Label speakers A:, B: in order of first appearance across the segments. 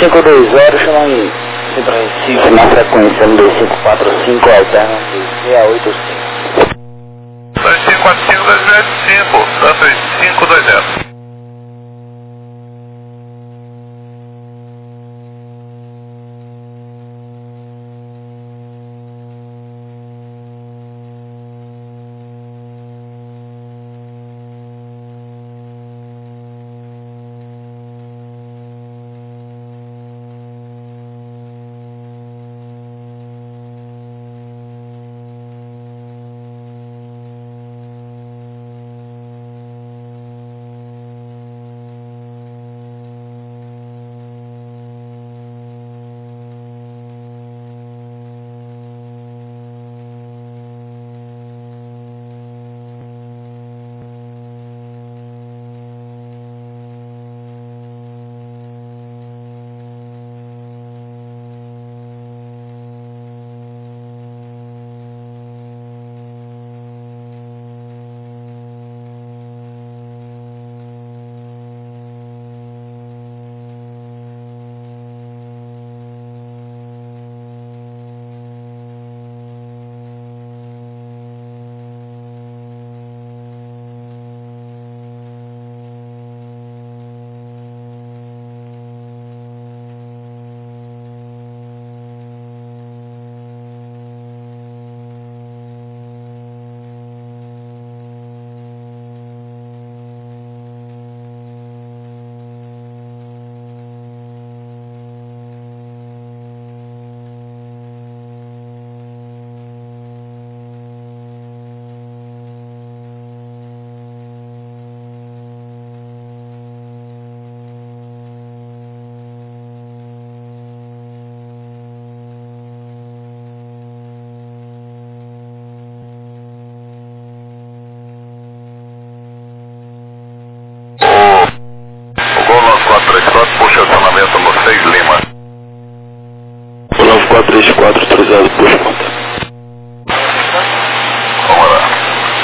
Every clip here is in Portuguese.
A: 2520, chama em Centro Recife, na frequência no 2545, alterna 685.
B: 2545, 285, Santos 520. Puxa acionamento no 6 Lima.
C: 9434, autorizado, puxa conta.
B: Vamos lá.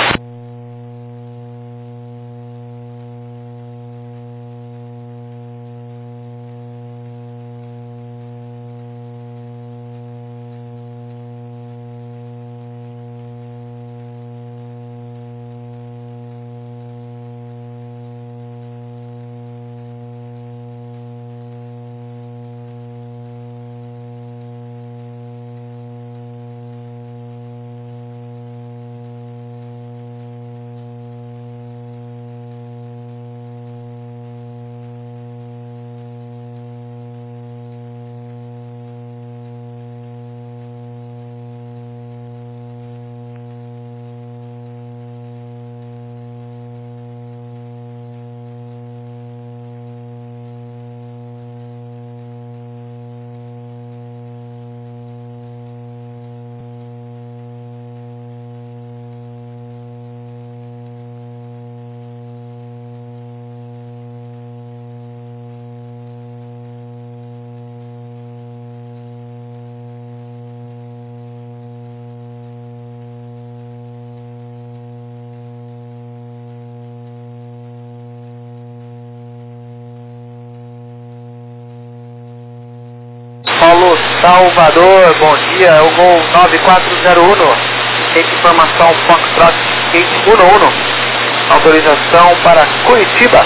D: Paulo Salvador, bom dia, é o Gol 9401, tem informação Foxtrot Gate 11, autorização para Curitiba.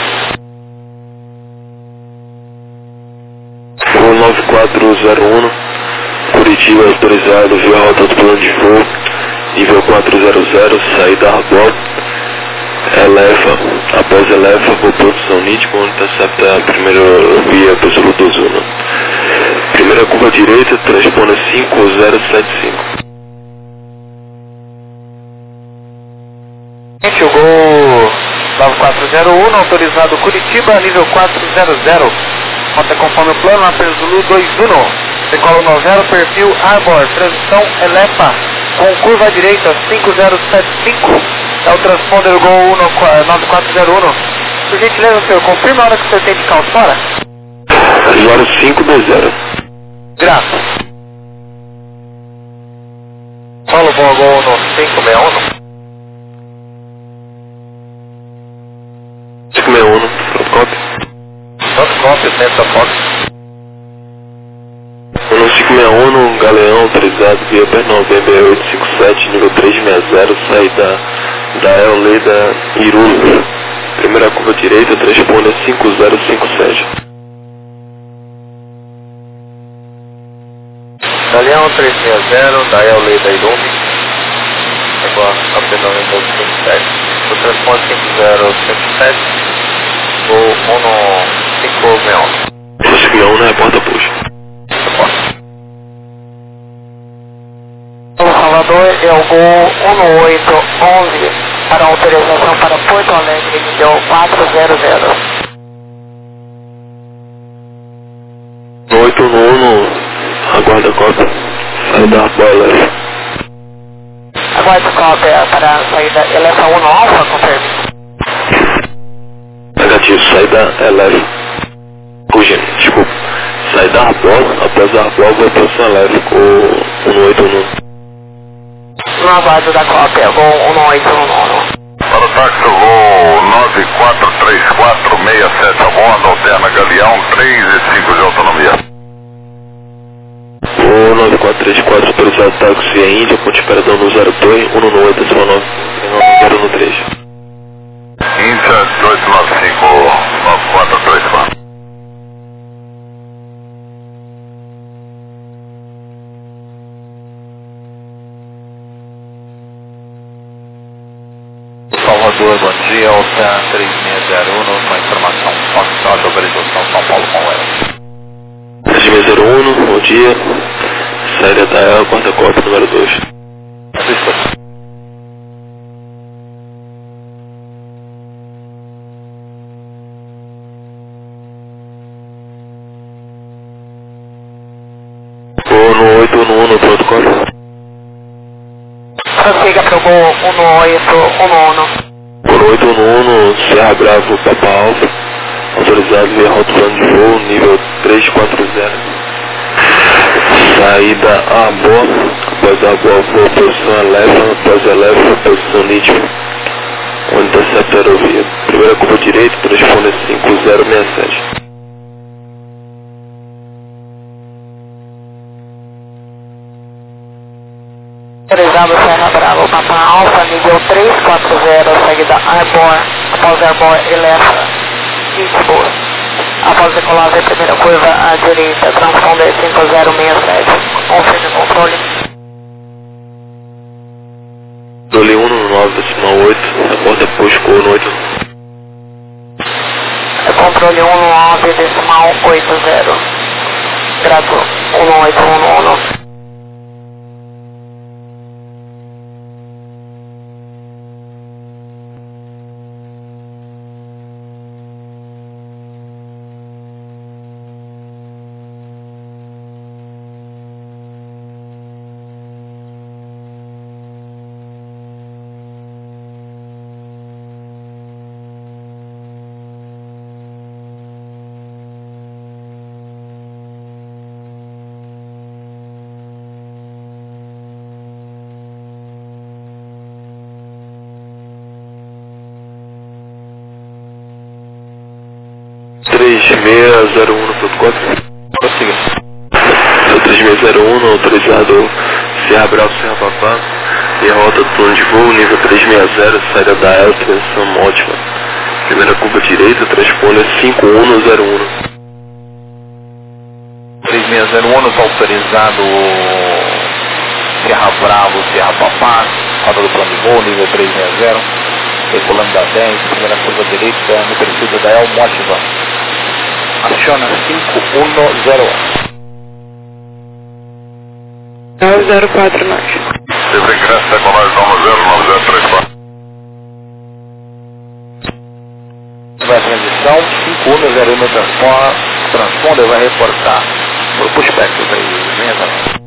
C: Voo 9401, Curitiba, autorizado, via rota do plano de voo, nível 400, saída Arbol, eleva, após eleva, voo produção nítico, onde intercepta a primeira via absoluta zona. Primeira curva direita, transpone 5075.
D: O Gol 9401, autorizado Curitiba, nível 400, rota conforme o plano, apenas Zulu 21, decola 90, perfil Arbor, transição Elepa, com curva direita 5075, é o transponder Gol 9401. Por gentileza, senhor, confirma a hora que o senhor tem de calça fora?
C: 0520.
D: Graças. Paulo Bom Gol no 561.
C: 561, fotocópia.
D: Fotocópia, dentro da foto.
C: 561, Galeão, autorizado via Pernambuco 857, nível 360, saída da Eoleda Irula. Primeira curva direita, transponder 5057.
D: Galeão 360, da Eoleda Irula. Agora, a Pernambuco 857. O transporte 5057, o 1561.
C: 561 não é porta-puxa.
E: O Salvador é o gol 1811 para autorização para Porto Alegre, nível 400.
C: 811, aguarda cópia, saída boiler.
E: Aguarde cópia para a saída Elefa 1 Alfa, confirme.
C: Negativo, saída Eleve. Desculpa, saída Arbol, após a Arbol vai posição Eleve com 1811.
E: No aguardo da cópia, gol 1811.
B: Para o táxi, voo 943467 a bordo, alterna Galeão, 3 e 5 de autonomia.
C: O 9434 autorizado táxi é Índia, ponte esperador no 02, 198, 19, 013.
B: Índia 1895, 9434.
D: Salvador, bom dia, Alta 3601, com a informação Foxtrot, autorização São Paulo com ela.
C: 3601, bom dia, saída da EL, quarta cópia, número 2. O no 811, pronto, cópia.
E: Prossiga para o gol 1811.
C: Por 811, Serra Bravo, Papa Alfa, autorizado via rota plano de voo, nível 340. Saída a bordo, após a bordo, posição Eleva, após Eleva, posição nítida. Onde intercepta a aerovia. Primeira curva direita, transponder 5067.
E: Autorizado Serra Bravo, Papa Alfa, nível 340, seguida Arbor, após Arbor, Elefa, Pittsburgh. Após decolagem, primeira curva à direita, transponder 5067, confirme o controle.
C: Dole 119,8, aporta Pusco no 8.
E: Controle 119,80, grato 1811.
C: no protocolo.
D: Prossiga.
C: 3601, autorizado Serra Bravo, Serra Papá, e a rota do plano de voo, nível 360, saída da EL, transição ótima. Primeira curva direita, transponder 5101.
D: 3601, autorizado Serra Bravo, Serra Papá, rota do plano de voo, nível 360, decolando da 10, primeira curva direita, no perfil da EL, Mótiva. Aciona 5101.
E: 049.
B: Sempre ingresso decolagem 909034.
D: Vai a transição, 5101 no transponder vai reportar por pushback do 360.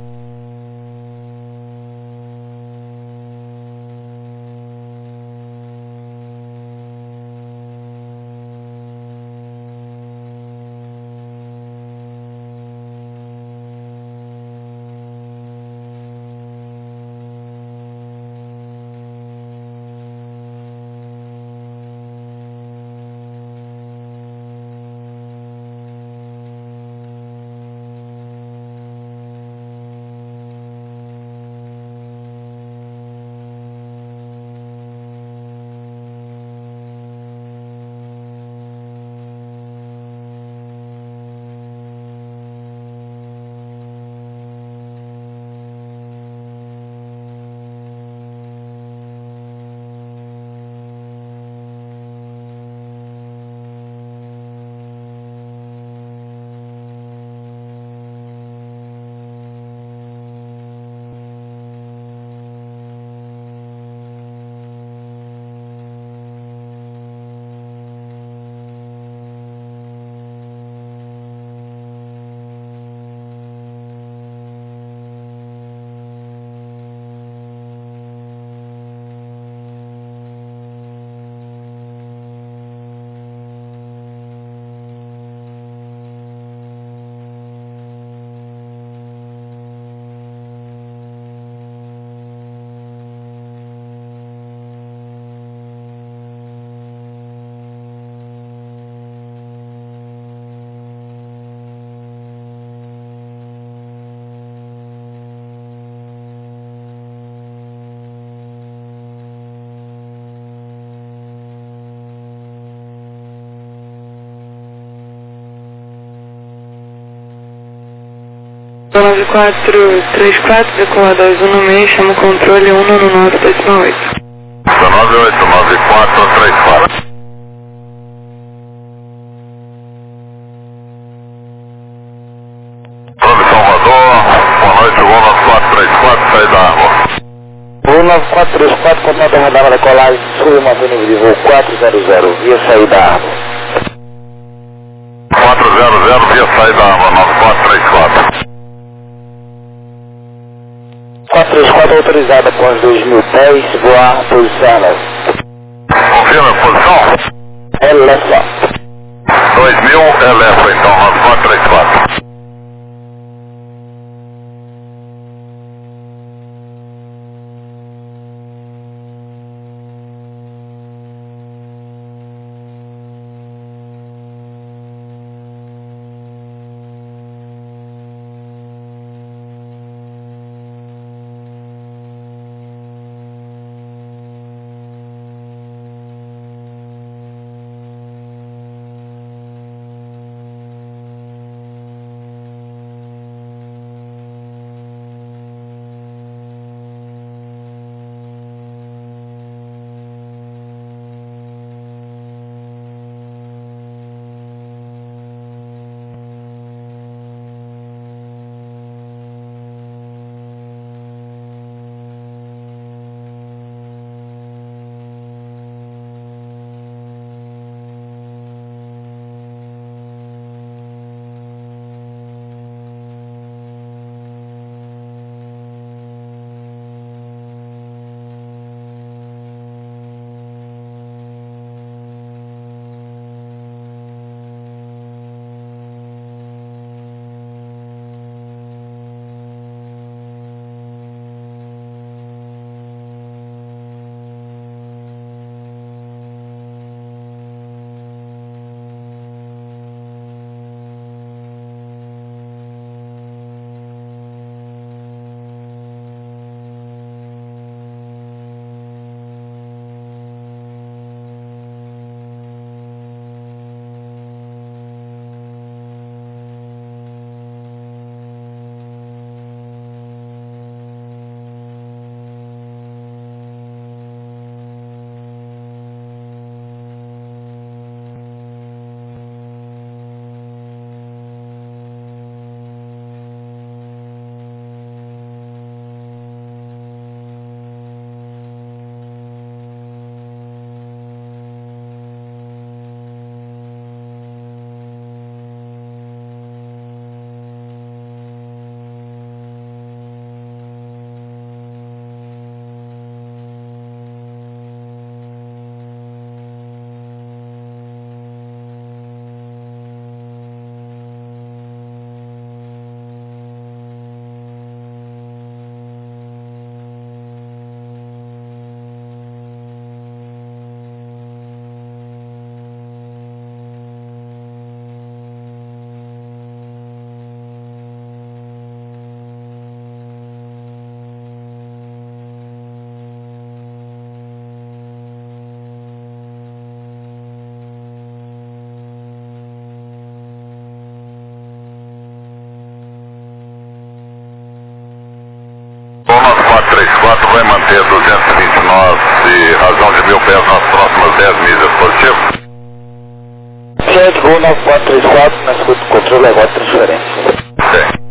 E: 9434, decolar 216, chama o controle 19968.
B: 989434. Salvador, boa noite, voo 9434, saída da água.
A: Voo 9434, contato radar da colagem, sul, mantendo de voo 400, via saída da água.
B: 400, via saída da água, 9434.
A: 434 autorizada com as 2.000 pés, voar, posição.
B: Confirma a posição?
A: Elefa.
B: 2000, elefa então, 9434. O 9434 vai manter 220 nós e razão de 1000 pés nas próximas 10 milhas, positivo?
A: Certo, voo 9434, na escuta do controle, agora transferência.
B: Sim.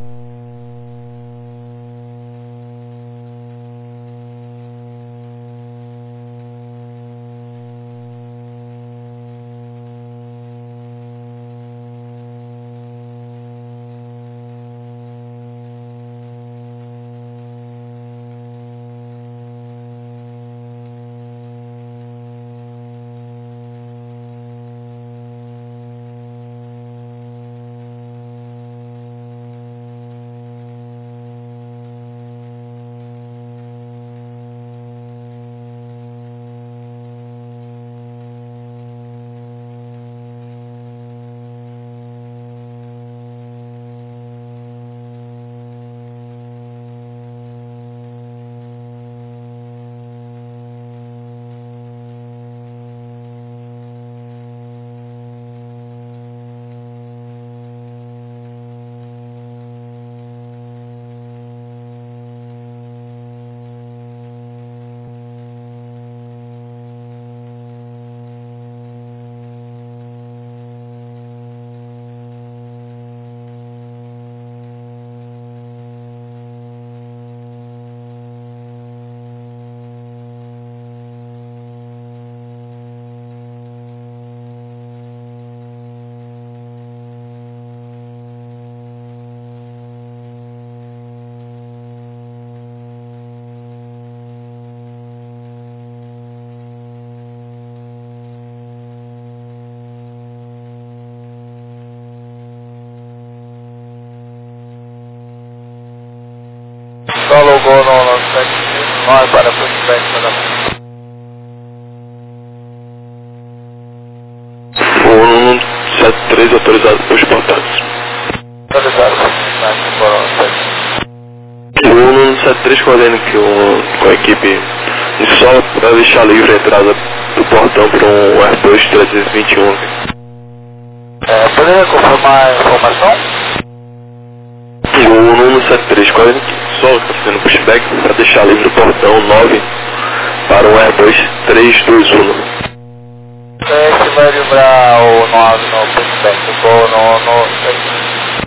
D: 9 para pushback para
C: 173 autorizado para os portantes.
D: autorizado pushback para
C: 173 coordena que com a equipe de solo para deixar livre a entrada do portão para um Airbus 321.
D: Poderia confirmar a informação?
C: 173 coordena que solo está fazendo pushback para deixar livre o portão 9 para um Airbus 321.
D: Você vai livrar o 9 no pushback, no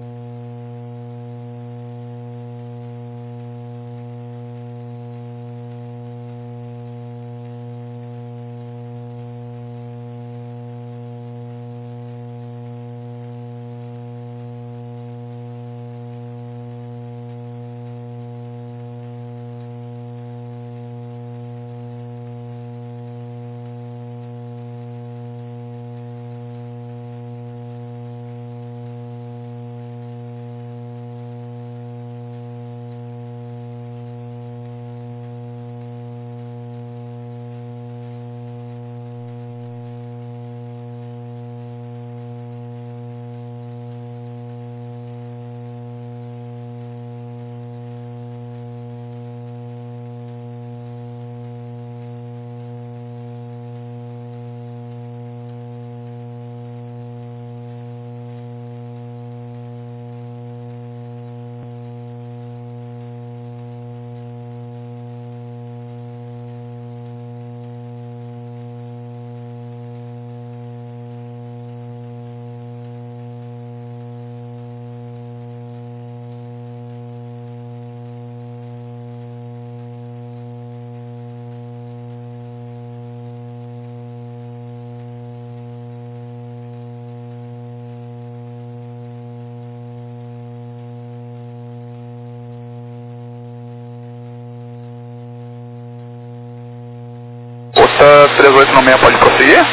B: Outra 386 pode prosseguir?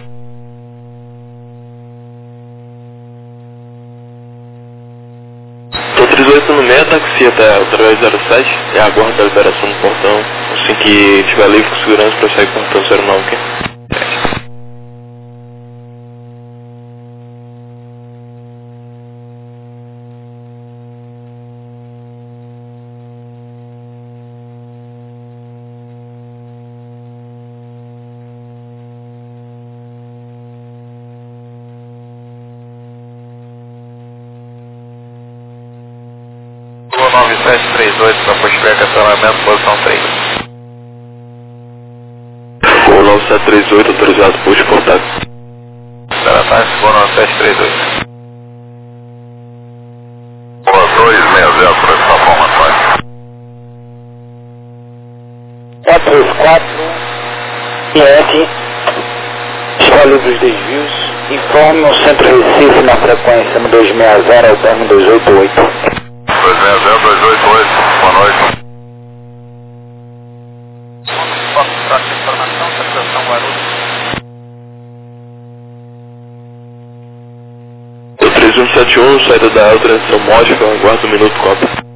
C: Tô 386, taxi até o 307 e aguarda a liberação do portão. Assim que estiver livre com segurança, prossegue com o portão 09, ok?
B: Lua 9738 para pushback acionamento, posição 3.
C: O 9738 autorizado por contato.
B: Taratás, Lua 9738. Lua 260 para essa formação.
A: 434 IF, está livre os desvios, informe o centro Recife na frequência no 260 ao termo 288.
B: 260, 288, boa noite.
D: informação, satisfação Guarulhos.
C: O 3171, saída da alta, direção módica, aguarda um minuto, copa.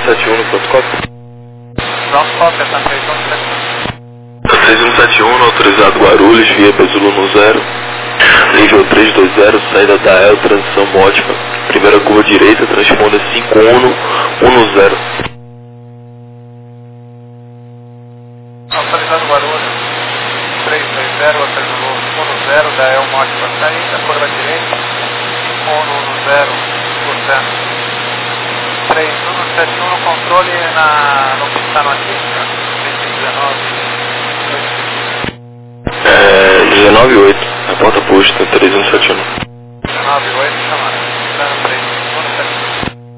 C: 6171 no protocolo.
D: Não, só tentar 3171.
C: 6171, autorizado Guarulhos, via Pesulo no 0. Nível 320, saída da EL, transição módica. Primeira curva direita, transponder 5110.
D: Autorizado Guarulhos, 320, Pesulo 10, da EL módica saída, curva direita, 5110%. 3171 no controle no que está no aqui,
C: 198, a porta posta 3171.
D: 198, chamada. 3171.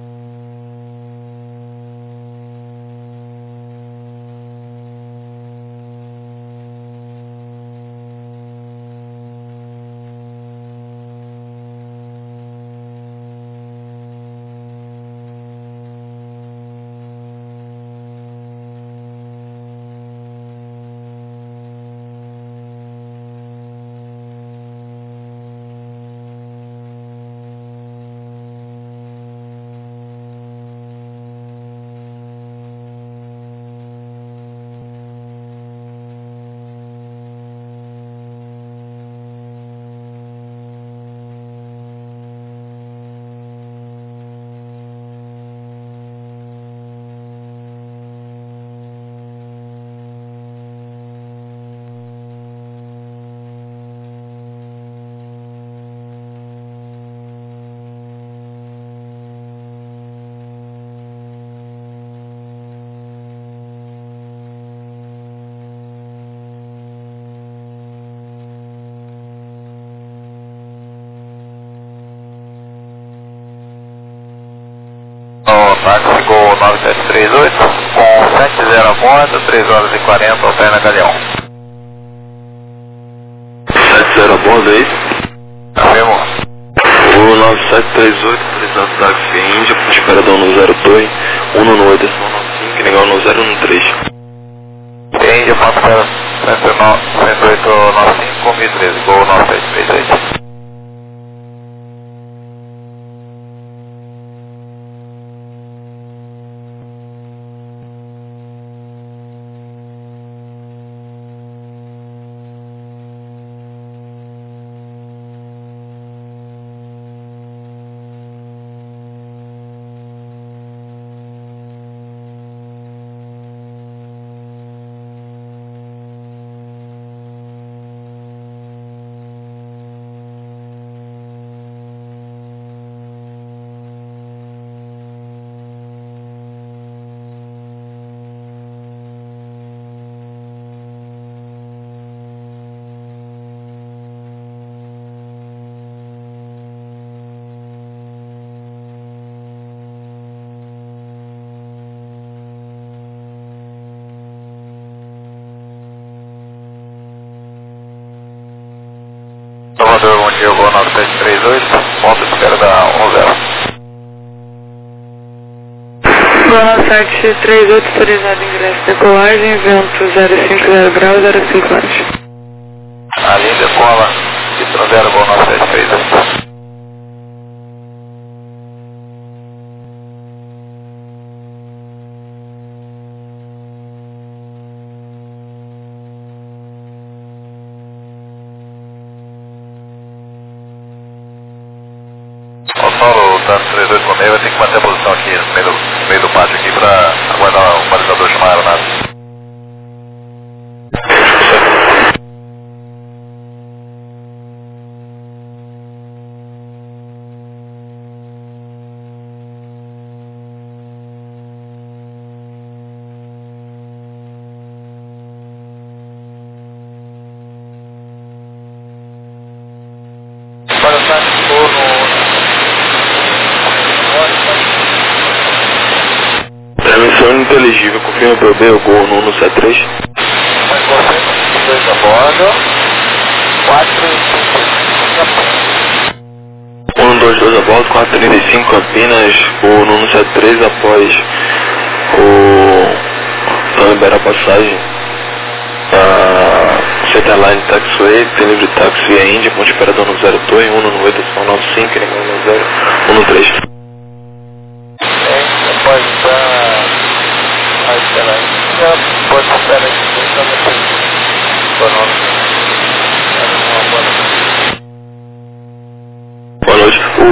D: Táxi Gol 9738, com 70 a bordo, 3 horas e 40, alterna Galeão.
C: 70 a bordo, é isso?
D: Afirmou.
C: O 9738, autorizado táxi Índia, esperador no 02, 198, 195, legal no 013.
D: Índia, ponto 10895, 1013, Gol 9738. Salvador, bom dia, Gol 9738, ponto de espera da 10.
E: Gol 9738, autorizado ingresso, decolagem, vento 050 graus, 05 lanche.
D: A linha decola, Citro 0, Gol 9738. Paulo, tá 32 com meio, vai ter que manter a posição aqui no meio do pátio aqui para aguardar o balizador chamar a aeronave. Para o
C: Transmissão inteligível, confirma para o B, o Gol no 173.
D: Mas você, 2 a bordo,
C: 122 a bordo, 435 Campinas, o 173 após liberar a passagem a Centerline Taxiway, tem livre táxi via Índia, ponto esperador no 02, 198, 95, 13.
D: após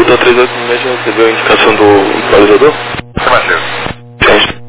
C: Hotel 38 já recebeu a indicação do balizador?
B: Afirmativo.
C: Certo.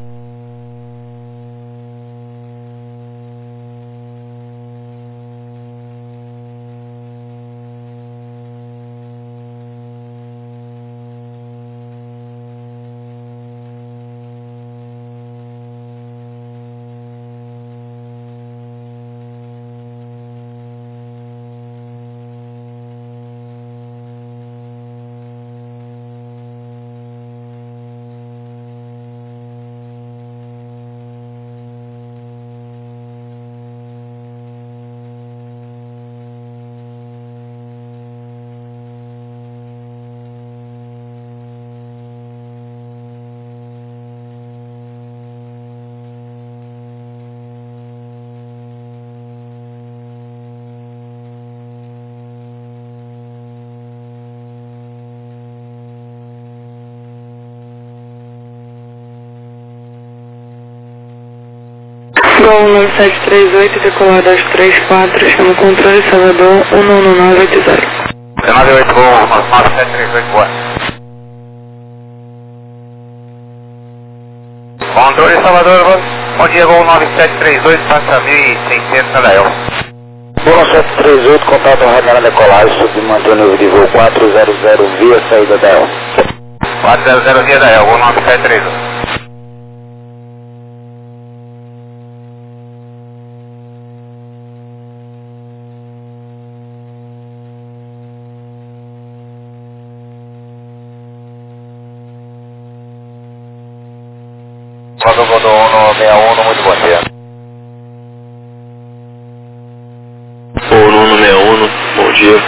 E: Gol 9738, decolar 234, chama o controle Salvador 11980.
B: 98 Gol 9738, boa. Controle Salvador, bom dia, Gol 9738, passa 1.600 na Dael.
A: Gol 9738, contato radar na decolagem, submanter o nível de voo 400 via saída da El.
B: 400 via Dael, Gol 9738. Quando Godô 161, muito bom dia.
C: O 161, bom dia.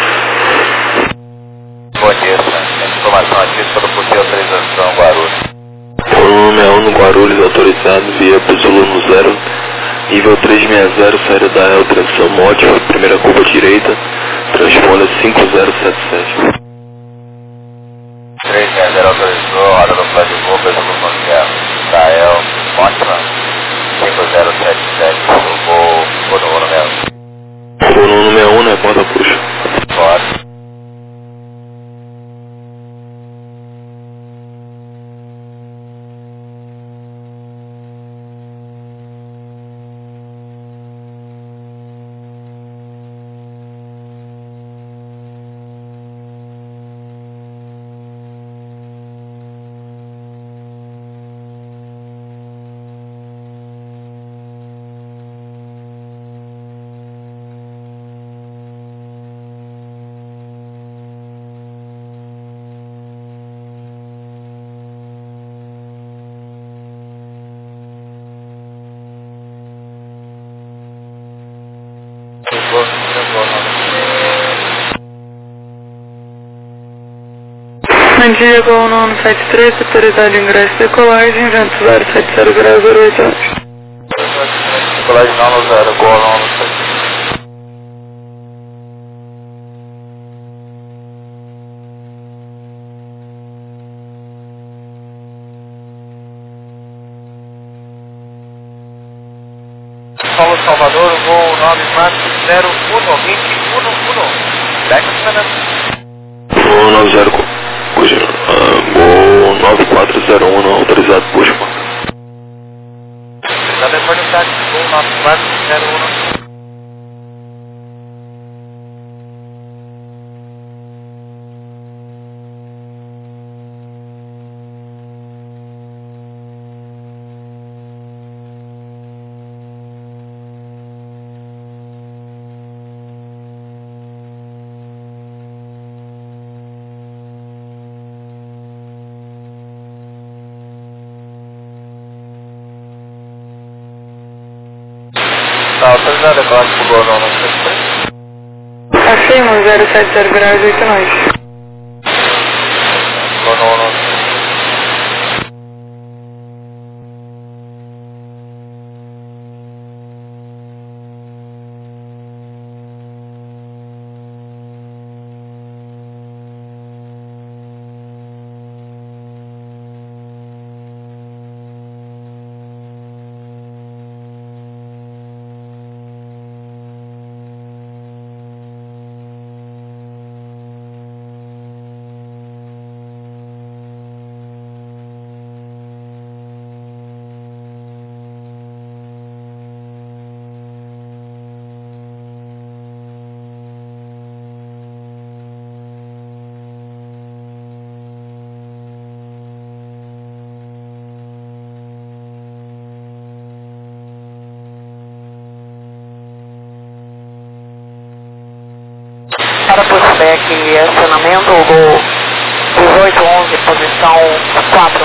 B: Bom dia, senhor. Informação aqui sobre o porquê autorização Guarulhos.
C: O 161 no Guarulhos, autorizado via Zulu no 0. Nível 360, saída da El, transição móvel, primeira curva direita, transponda 5077.
B: 360 autorizou, roda no plano de voo, peso no Monteiro. Dael, ótima. 5077, vou no 161.
C: O 161, né? Porta puxa.
B: Pode.
E: Bom dia, Gol 973, autorizado de ingresso e decolagem, vento 070 graus 08 horas.
B: Decolagem não no 0, Gol não no 7. Paulo Salvador, voo 94012111. Deca
C: O 90, cujo, Gol 9401, autorizado puxa.
B: já depois do táxi, voo 9401. Tá, autorizado agora pro Gol não, não sei.
E: Acima 070 graus 8 nós.
B: Gol não.
E: aqui, acionamento, voo 1811, posição 4.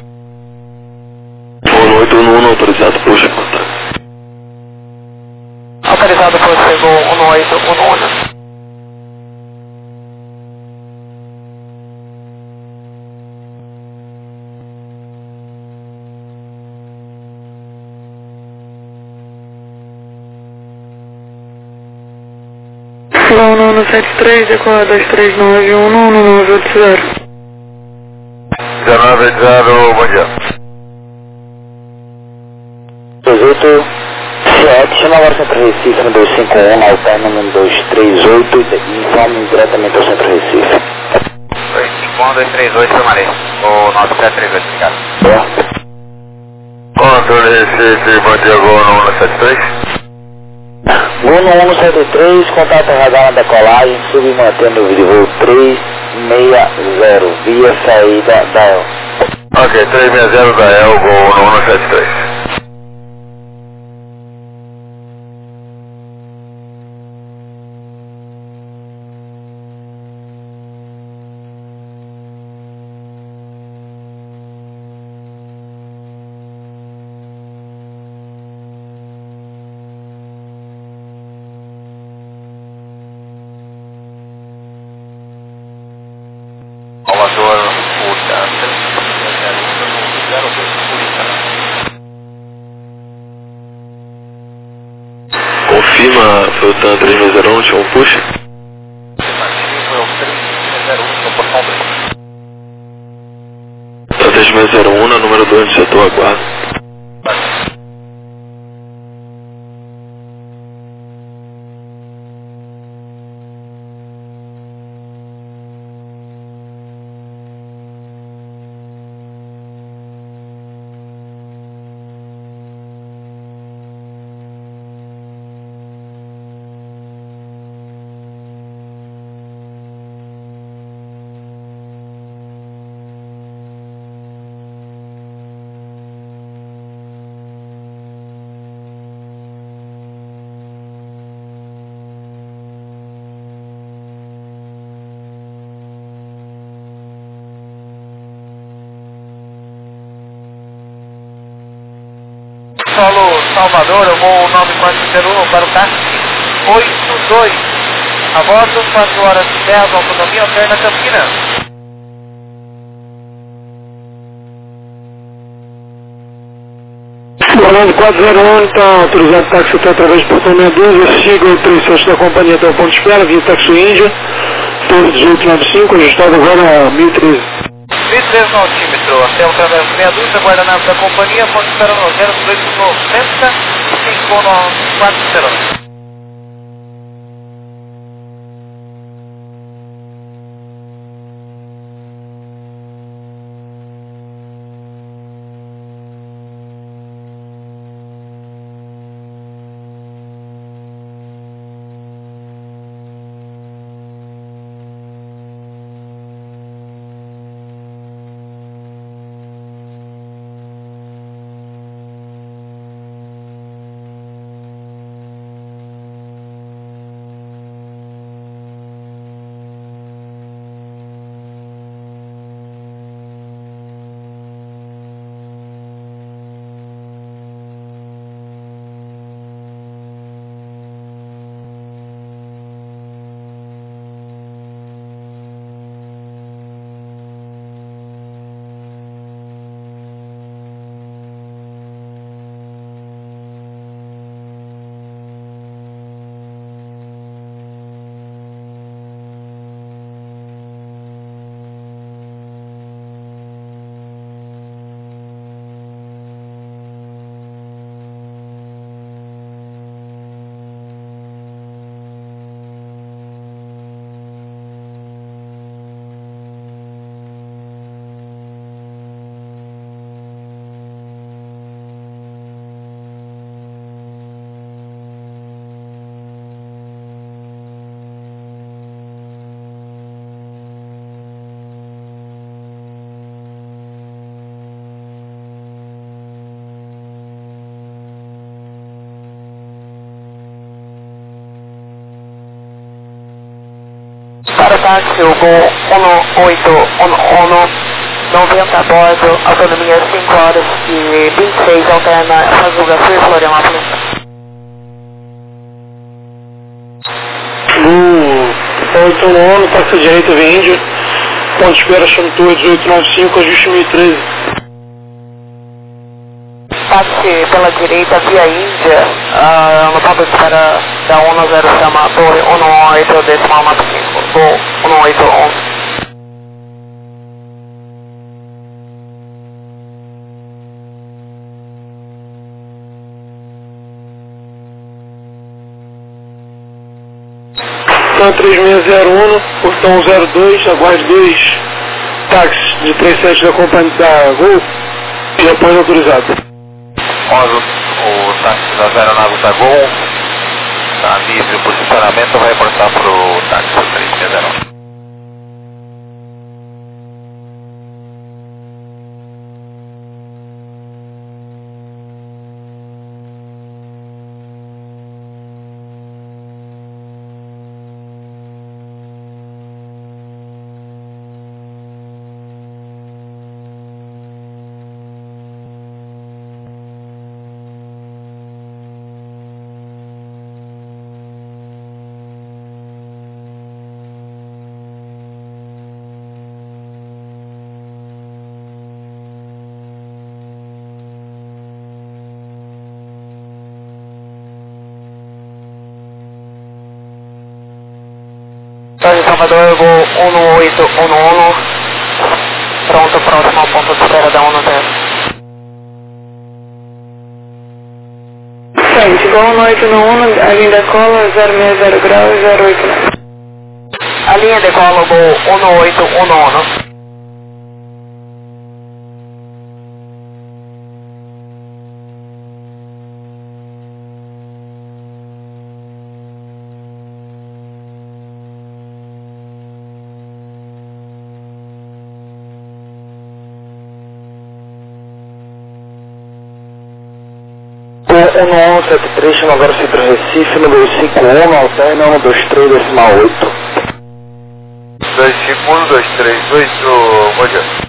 C: Voo 811 autorizado, puxa contato.
E: Autorizado por você, voo 1811.
F: Flow 973, decola 239, 1980.
B: 1980, bom dia.
A: 18, chama agora o Centro Recife no 251, ao término no 238 e informe diretamente ao Centro Recife.
B: 251, 238, permanece. O 9738, obrigado.
A: Boa.
B: Controle Recife, bom dia, voo no 173.
A: Voo no 173, contato radar na decolagem, submantendo o voo 360, via saída da El.
B: Ok, 360 da El, voo no 173. Salvador, Urca, 03,
C: Confirma, Feltan 3601, tinha um push? Tá 3601, número 2 do setor, aguardo.
D: Solo Salvador, eu vou 9401 para o táxi 82. A bordo, 4 horas e 10, autonomia alterna Campinas.
F: Orlando 401, está autorizado táxi até através do portão 62, siga o 37 da companhia até o ponto de espera, via táxi Índia, torre 1895, ajustado agora a 1013.
D: 1013 no altímetro, até o travesso meia dúzia, guardanapos da companhia, ponto de espera no 01890, 5 no 40.
E: táxi, o Gol 1811, 90 a bordo, autonomia 5 horas e 26, alterna Razuga Sul, Florianópolis.
F: Gol 811, táxi direita via Índia, ponto de espera Chantua 1895, ajuste 1013.
E: Táxi pela direita via Índia, no ponto de espera da 10 chama Torre 18 decimal 95, Gol 1811.
F: Então 3601, portão 02, aguarde 2 táxis de 37 da companhia da Gol e apoio autorizado.
B: O táxi da aeronave da Gol está livre, o posicionamento vai reportar para o táxi 3601.
E: Torre Salvador, Gol 1811, pronto, próximo ao ponto de espera da 10.
G: Frente, Gol 1811, a linha decola 060 graus 089.
E: A linha decola, Gol 1811.
A: Gol 1173, chama agora Centro Recife, número 51, alterna 123 decimal 8.
B: 251, 238, bom dia.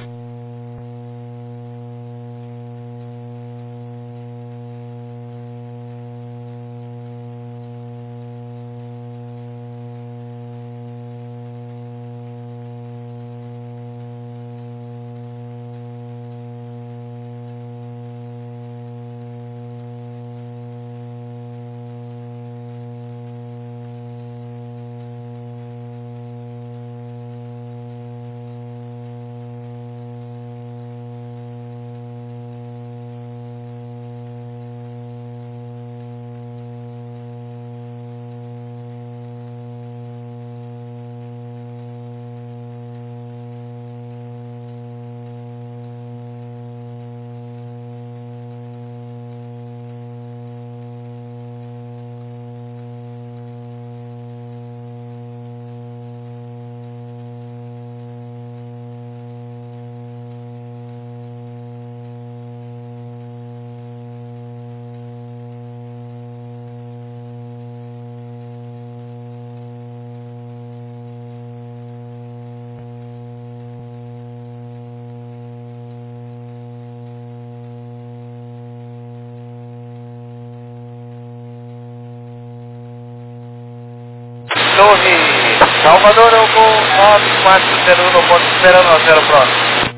B: Torre Salvador, eu vou 9401, no ponto esperando a 0 próximo.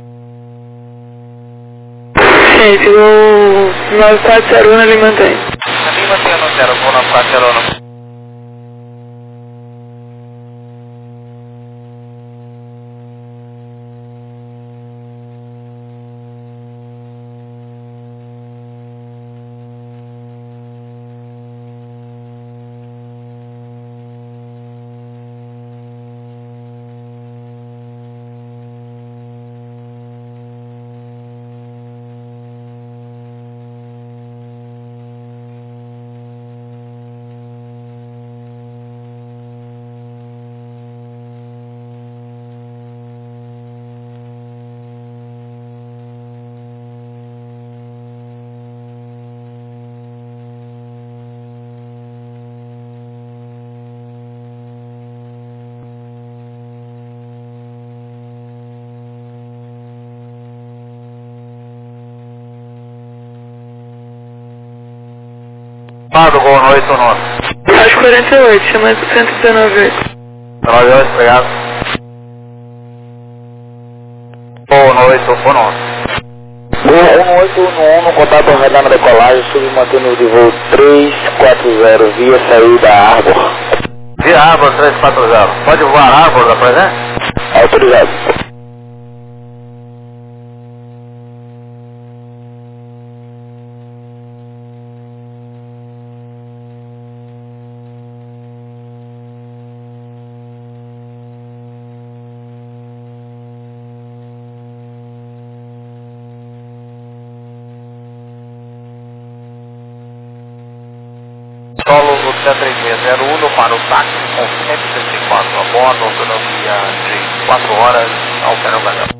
G: Gente, Gol 9401, ele mantém.
B: Ali mantém a 0, vou 9401.
D: ocupado, Gol no 89.
G: Acho 48, chama 119.
D: 98, obrigado. Gol no 89.
A: Gol 181, contato radar na decolagem, submantendo de voo 340 via saída Arbor.
D: Via Arbor 340. Pode voar Arbor da presente?
A: Autorizado.
D: Solo o 3601 para o táxi com 164 a bordo, autonomia de 4 horas, altera o padrão.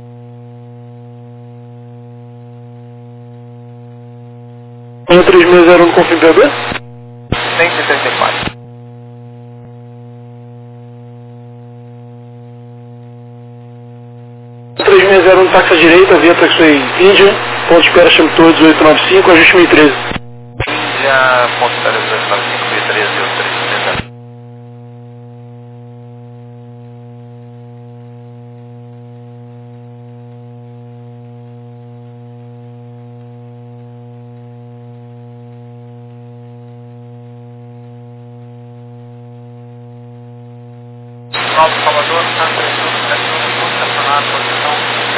F: Em 3601 com fim PB?
D: 134.
F: Em 3601 táxi à direita, via taxi Índia, ponto de espera Champtour 1895, ajuste 1013.
D: Índia, ponto de espera 1895, 1013 e 360. Novo Salvador, estacionado, posição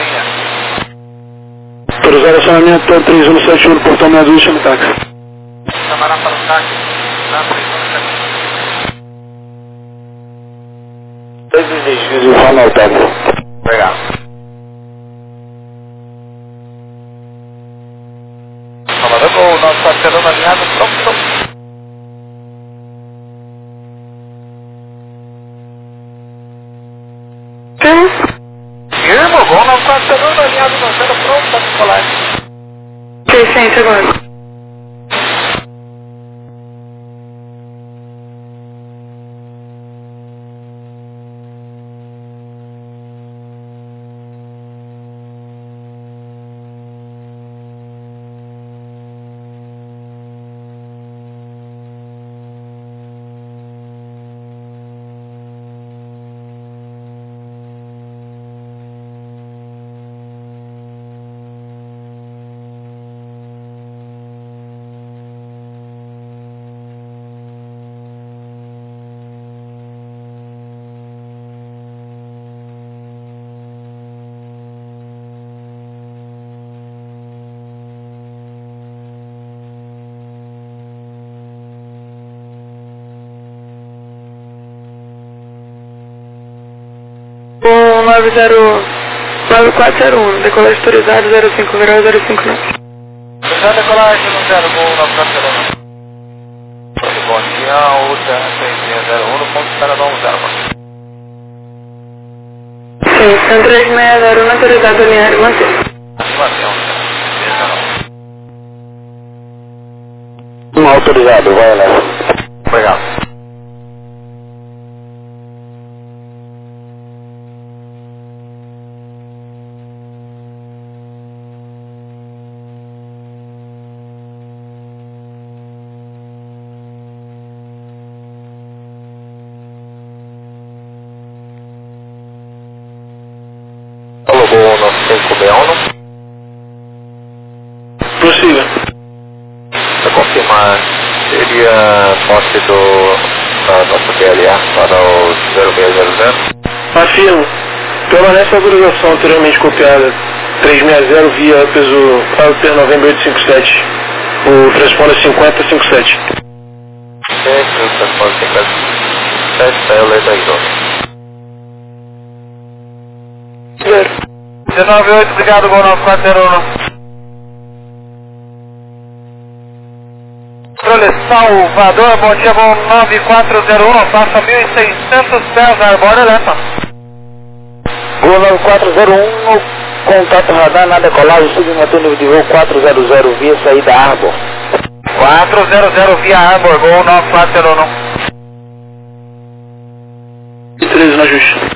D: 6.
F: Autorizado acionamento 3171 no portão 62, chame táxi.
D: Chamará para o táxi, na 3171.
A: 2 desvios e forma autógrafo.
D: Obrigado. Salvador, o nosso parceirão alinhado, pronto. Firmo, bom, nosso parceirão alinhado, nós estamos prontos para decolar.
G: 600 agora. O 9401, decolagem autorizado 05 grau 059.
D: Já decolagem no 0, bom, nosso parceirão. Bom dia, o 3601, no ponto de espera do 10.
G: Sim, 13601, autorizado alinhar e manter.
D: Ativação,
A: Um autorizado, vai lá.
D: obrigado. Alô, bom, nosso 561.
F: Prossiga.
D: Para confirmar, seria posse do nosso PLA para o 0600?
F: Afirmo. Permanece a autorização anteriormente copiada 360 via peso Alter Novembro 857. O transponder 5057.
D: Sempre o transponder 57, saiu letra aí, 198, obrigado, Gol 9401. Controle Salvador, bom dia, Gol 9401, passa 1.600 pés na Arbor Elefa.
A: Gol 9401, contato radar na decolagem, submantendo de voo 400 via saída Arbor.
D: 400 via Arbor, Gol 9401.
F: 13 no ajuste.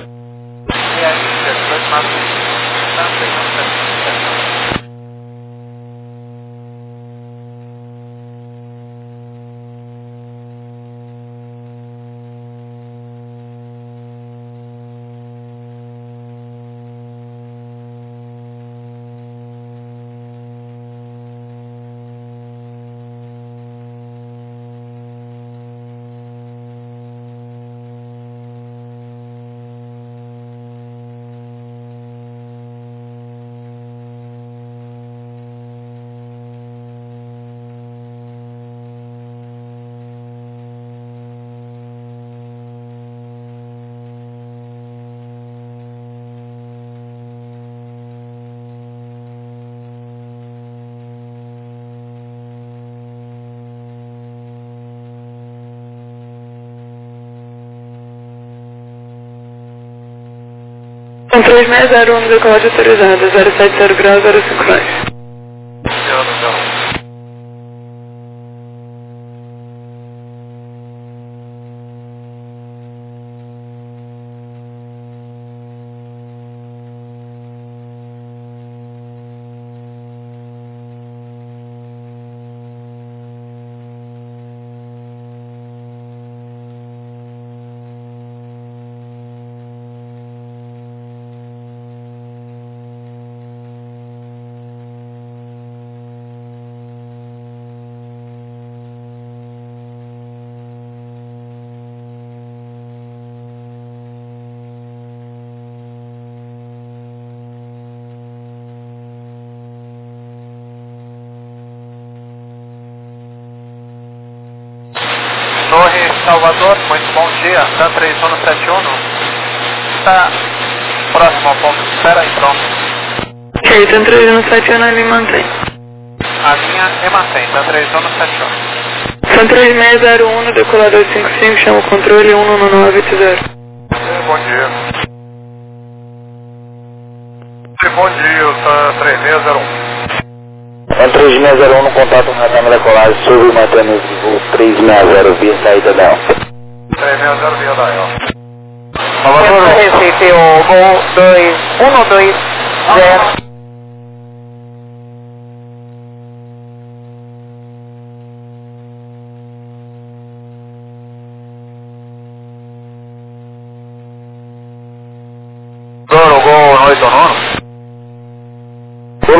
G: 3601, decolagem autorizada, 070 graus, 05 mais.
D: Torre Salvador, muito bom dia, da 3171, está próximo ao ponto de espera e pronto.
G: Ok, Tan 3171 ali mantém.
D: A linha é mantém, da 3171.
G: Tan 3601, decolar 255, chama o controle 11980.
D: Bom dia. Bom dia, Tan 3601.
A: Tan 3601 no contato com a câmera decolagem sobre o mantendo de voo 360 via saída da Alfa.
D: 360 via da Alfa.
E: Salvador, Recife, o voo 2120.
B: Gol 189?
A: Gol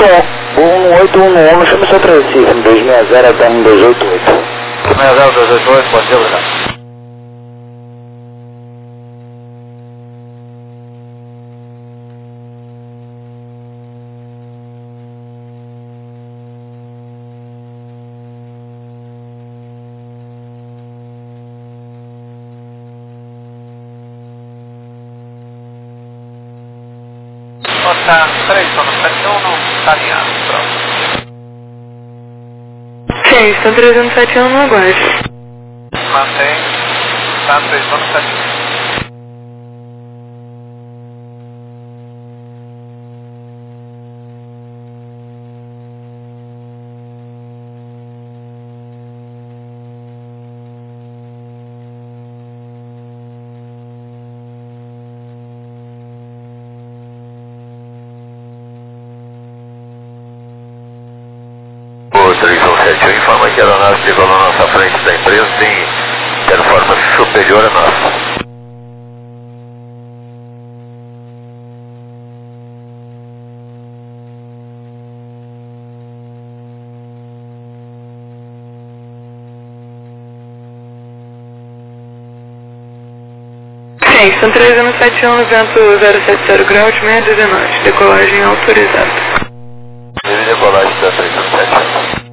A: 811, chama o Centro Recife, no 260 até 1288.
B: 260-288, pode ser, obrigado.
D: Nota 3171, está alinhado, pronto.
G: Ok, Tan 3171 no aguarde.
D: Mantém, está 3171.
B: O 3171 informa que a aeronave chegou na nossa frente da empresa tem performance superior a nossa.
G: Ok, Tan 3171, vento 070 graus, 619, decolagem autorizada.
B: Ele decolagem da 3171.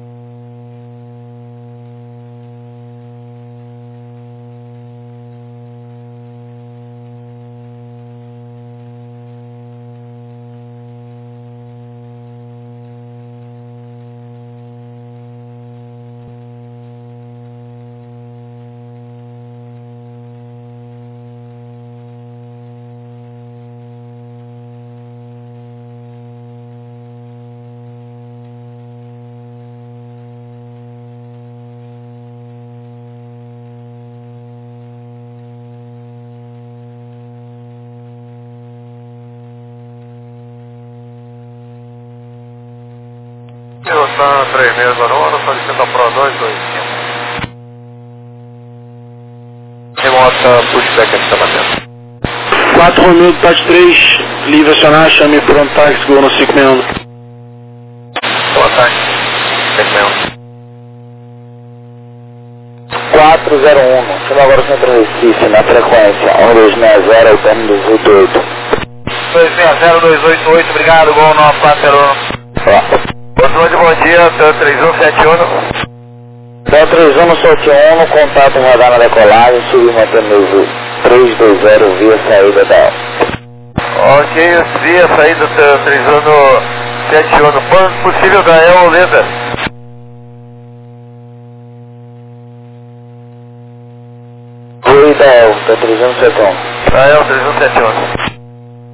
D: Eu Tan 3601, solicita Pro 225.
B: Remota pushback aqui, tá batendo.
F: 4 Romeo, parte 3, livre acionar, chame por um táxi, Gol no 561.
B: Boa tarde. Segmento.
A: 401, chama agora o Centro Recife, na frequência 1260 até 1288.
B: 260-288, obrigado, Gol 941. Boa noite, bom dia, Tan 3171.
A: Tan 3171, no contato com a radar na decolagem, subir mantendo voo 320 via saída da Alfa.
B: Ok, via saída Tan 3171. Quando possível, Gael Holanda.
A: Oi, da Alfa, Tan 3171.
B: Gael 3171.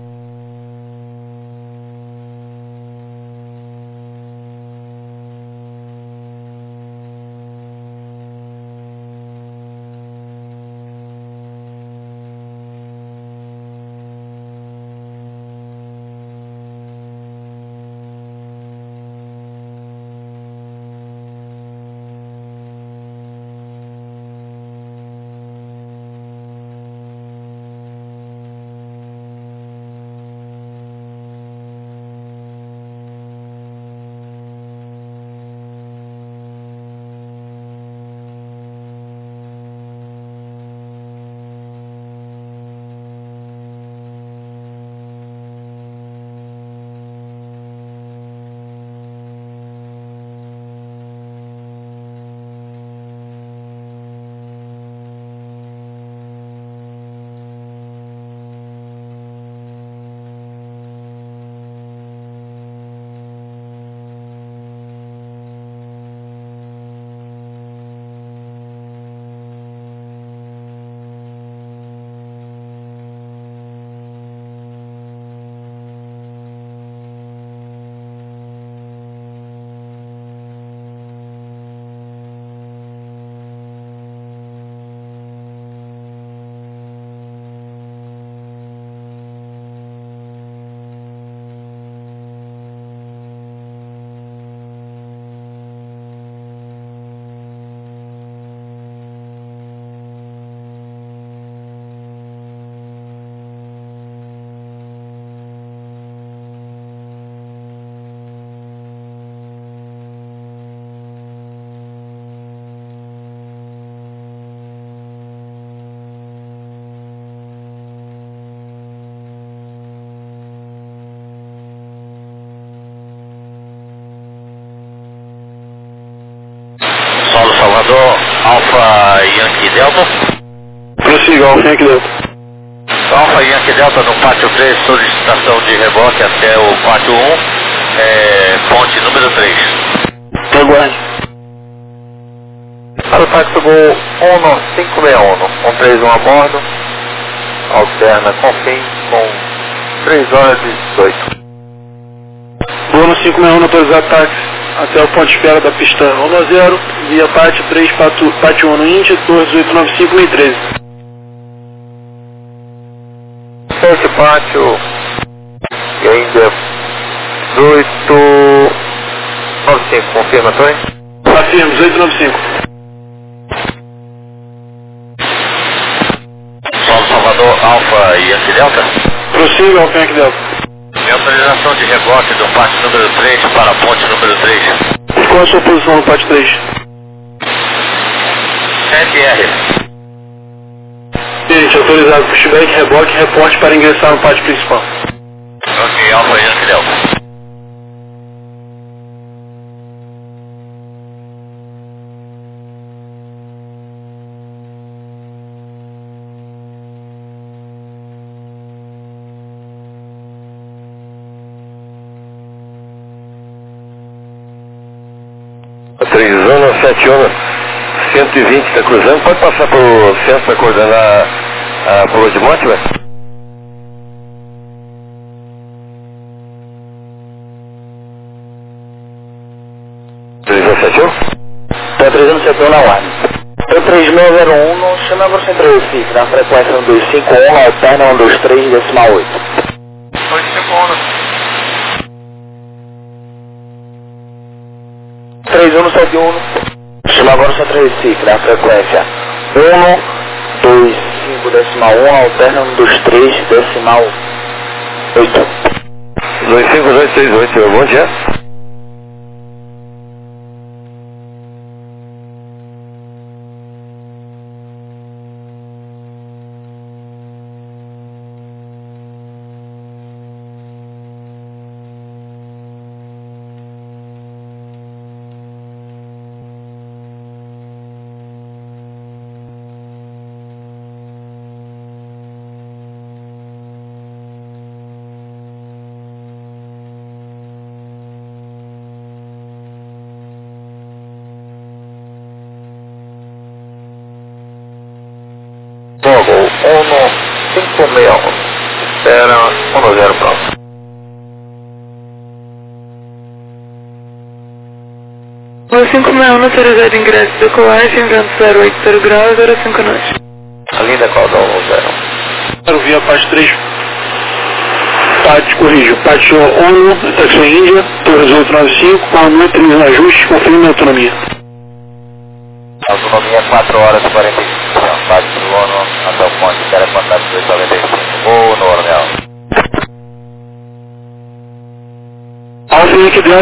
B: Alfa Yankee Delta.
F: Prossiga, Alfa Yankee Delta.
B: Alfa Yankee Delta no pátio 3, solicitação de reboque até o pátio 1, ponte número 3.
F: Aguarde.
D: Para o táxi Gol 1561, 131 a bordo, alterna com fim com 3 horas e 18.
F: Gol 561 autorizado táxi até o ponto de espera da pista 1-0, via pátio 3, pátio 1 no Índia, torre 1895 e 13.
D: Certo pátio e ainda 1895, confirma, Tony?
F: Afirmo, 1895.
B: Salvador Alfa Yankee Delta.
F: Prossiga, Alfa Yankee Delta.
B: Minha autorização de reboque do pátio número 3 para a ponte número 3.
F: Qual a sua posição no pátio 3?
B: 7R.
F: Gente, autorizado pushback, reboque, reporte para ingressar no pátio principal.
B: Ok, Alfa Yankee Delta.
C: Zona 71, 120 está cruzando. Pode passar para o centro para coordenar a Pula de Monte, velho?
A: Tá 371 na UAM. Tô 3601 no Xanamor Centro Recife, na frequência 1251, alterna 123, decimal 8.
D: 251.
A: 3171, Xanamor Centro Recife, na frequência 125, decimal 1, alterna 123, decimal 8.
C: 25268, bom dia.
D: Gol 1561, espera 1-0 pronto.
G: Gol 561 autorizado ingresso de decolagem, vento 080 graus, 05 noite.
D: Ali da qual dá 1-0.
F: Via pátio 3, pátio, corrijo, pátio 1, táxi Índia, torre 1895, com a 1 no ajuste, confirme a autonomia.
B: Autonomia 4 horas e 45. Pátio do ONU até o ponte, espera contato 295. Voo no Ornel.
F: Alfa Yankee Delta.